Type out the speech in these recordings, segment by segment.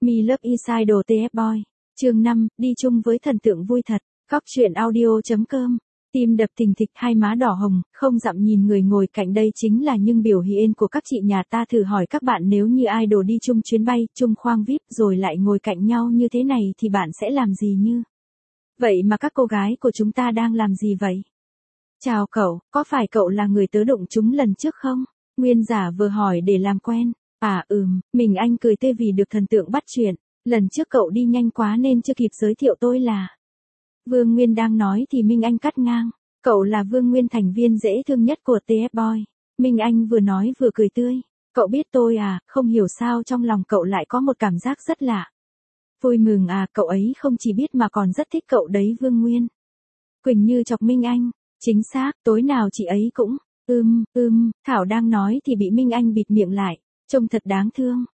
Me Love Inside TF Boy. Chương 5, đi chung với thần tượng vui thật. Góc truyện audio.com. Tim đập thình thịch, hai má đỏ hồng, không dặm nhìn người ngồi cạnh đây chính là những biểu hiện của các chị nhà ta. Thử hỏi các bạn, nếu như idol đi chung chuyến bay, chung khoang VIP rồi lại ngồi cạnh nhau như thế này thì bạn sẽ làm gì như? Vậy mà các cô gái của chúng ta đang làm gì vậy? Chào cậu, có phải cậu là người tớ đụng chúng lần trước không? Nguyên giả vừa hỏi để làm quen. Mình Anh cười tê vì được thần tượng bắt chuyện. Lần trước cậu đi nhanh quá nên chưa kịp giới thiệu tôi là. Vương Nguyên đang nói thì Minh Anh cắt ngang. Cậu là Vương Nguyên, thành viên dễ thương nhất của TF Boy. Minh Anh vừa nói vừa cười tươi. Cậu biết tôi à, không hiểu sao trong lòng cậu lại có một cảm giác rất lạ. Vui mừng à, cậu ấy không chỉ biết mà còn rất thích cậu đấy Vương Nguyên. Quỳnh Như chọc Minh Anh. Chính xác, tối nào chị ấy cũng, Thảo đang nói thì bị Minh Anh bịt miệng lại. Trông thật đáng thương,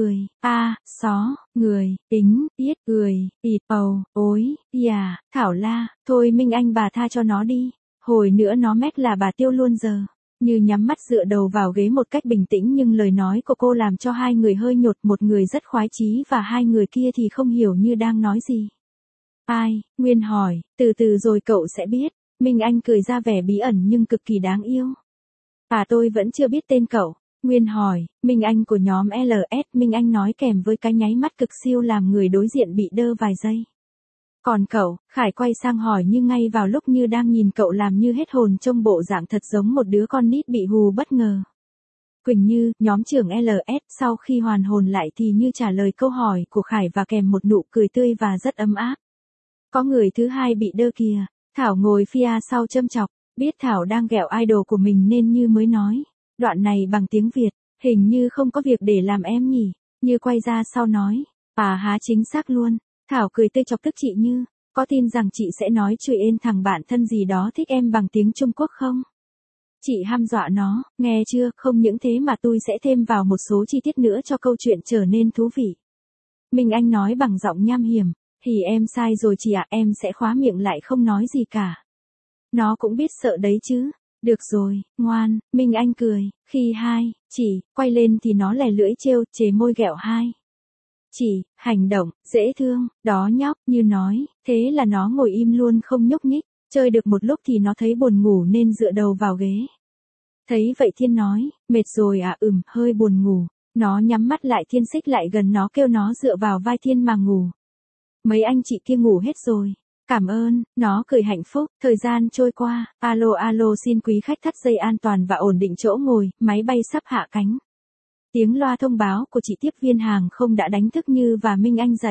xó, người, tính, tiết, ịt, ối, Thảo la, thôi Minh Anh bà tha cho nó đi, hồi nữa nó mét là bà tiêu luôn giờ. Như nhắm mắt dựa đầu vào ghế một cách bình tĩnh, nhưng lời nói của cô làm cho hai người hơi nhột, một người rất khoái chí và hai người kia thì không hiểu Như đang nói gì. Ai? Nguyên hỏi, từ từ rồi cậu sẽ biết. Minh Anh cười ra vẻ bí ẩn nhưng cực kỳ đáng yêu. Tôi vẫn chưa biết tên cậu. Nguyên hỏi, Minh Anh của nhóm LS, Minh Anh nói kèm với cái nháy mắt cực siêu làm người đối diện bị đơ vài giây. Còn cậu? Khải quay sang hỏi Như ngay vào lúc Như đang nhìn cậu làm như hết hồn, trông bộ dạng thật giống một đứa con nít bị hù bất ngờ. Quỳnh Như, nhóm trưởng LS, sau khi hoàn hồn lại thì Như trả lời câu hỏi của Khải và kèm một nụ cười tươi và rất ấm áp. Có người thứ hai bị đơ kìa. Thảo ngồi phía sau châm chọc, biết Thảo đang ghẹo idol của mình nên Như mới nói. Đoạn này bằng tiếng Việt, hình như không có việc để làm em nhỉ. Như quay ra sau nói, chính xác luôn. Thảo cười tươi chọc tức chị Như, có tin rằng chị sẽ nói chửi ên thằng bạn thân gì đó thích em bằng tiếng Trung Quốc không? Chị hăm dọa nó, nghe chưa, không những thế mà tôi sẽ thêm vào một số chi tiết nữa cho câu chuyện trở nên thú vị. Minh Anh nói bằng giọng nham hiểm, thì em sai rồi chị ạ, em sẽ khóa miệng lại không nói gì cả. Nó cũng biết sợ đấy chứ. Được rồi, ngoan, Minh Anh cười, khi chị quay lên thì nó lè lưỡi trêu, chề môi ghẹo chị, hành động, dễ thương, đó nhóc, Như nói, thế là nó ngồi im luôn không nhúc nhích, chơi được một lúc thì nó thấy buồn ngủ nên dựa đầu vào ghế. Thấy vậy Thiên nói, mệt rồi à, hơi buồn ngủ, nó nhắm mắt lại, Thiên xích lại gần nó kêu nó dựa vào vai Thiên mà ngủ. Mấy anh chị kia ngủ hết rồi. Cảm ơn, nó cười hạnh phúc. Thời gian trôi qua, alo xin quý khách thắt dây an toàn và ổn định chỗ ngồi, máy bay sắp hạ cánh. Tiếng loa thông báo của chị tiếp viên hàng không đã đánh thức Như và Minh Anh dậy.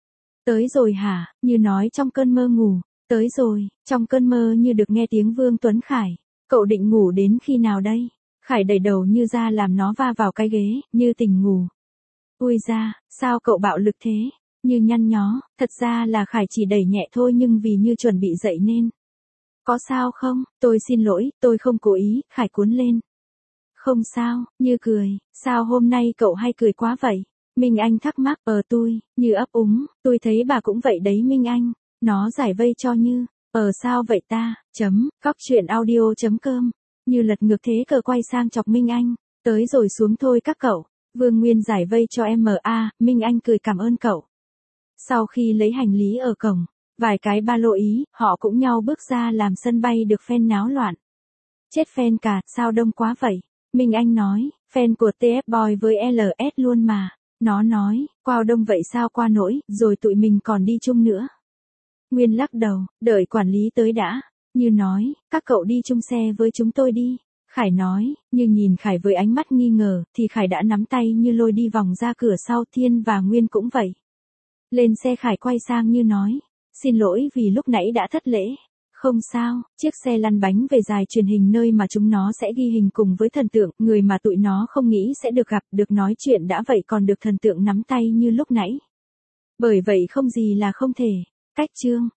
Tới rồi hả? Như nói trong cơn mơ ngủ. Tới rồi, trong cơn mơ Như được nghe tiếng Vương Tuấn Khải. Cậu định ngủ đến khi nào đây? Khải đẩy đầu Như ra làm nó va vào cái ghế, Như tỉnh ngủ. Ui da, sao cậu bạo lực thế? Như nhăn nhó, thật ra là Khải chỉ đẩy nhẹ thôi nhưng vì Như chuẩn bị dậy nên. Có sao không? Tôi xin lỗi, tôi không cố ý, Khải cuốn lên. Không sao, Như cười, sao hôm nay cậu hay cười quá vậy? Minh Anh thắc mắc, Như ấp úng, tôi thấy bà cũng vậy đấy Minh Anh. Nó giải vây cho Như, sao vậy ta, góc truyện audio.com. Như lật ngược thế cờ quay sang chọc Minh Anh, tới rồi xuống thôi các cậu. Vương Nguyên giải vây cho Minh Anh cười cảm ơn cậu. Sau khi lấy hành lý ở cổng, vài cái ba lô ý, họ cũng nhau bước ra làm sân bay được fan náo loạn. Chết fan cả, sao đông quá vậy? Minh Anh nói, fan của TF Boy với LS luôn mà. Nó nói, wow đông vậy sao qua nỗi, rồi tụi mình còn đi chung nữa. Nguyên lắc đầu, đợi quản lý tới đã. Như nói, các cậu đi chung xe với chúng tôi đi. Khải nói, Như nhìn Khải với ánh mắt nghi ngờ, thì Khải đã nắm tay Như lôi đi vòng ra cửa sau. Thiên và Nguyên cũng vậy. Lên xe Khải quay sang Như nói, xin lỗi vì lúc nãy đã thất lễ. Không sao, chiếc xe lăn bánh về đài truyền hình nơi mà chúng nó sẽ ghi hình cùng với thần tượng, người mà tụi nó không nghĩ sẽ được gặp, được nói chuyện đã vậy còn được thần tượng nắm tay như lúc nãy. Bởi vậy không gì là không thể. Cách chương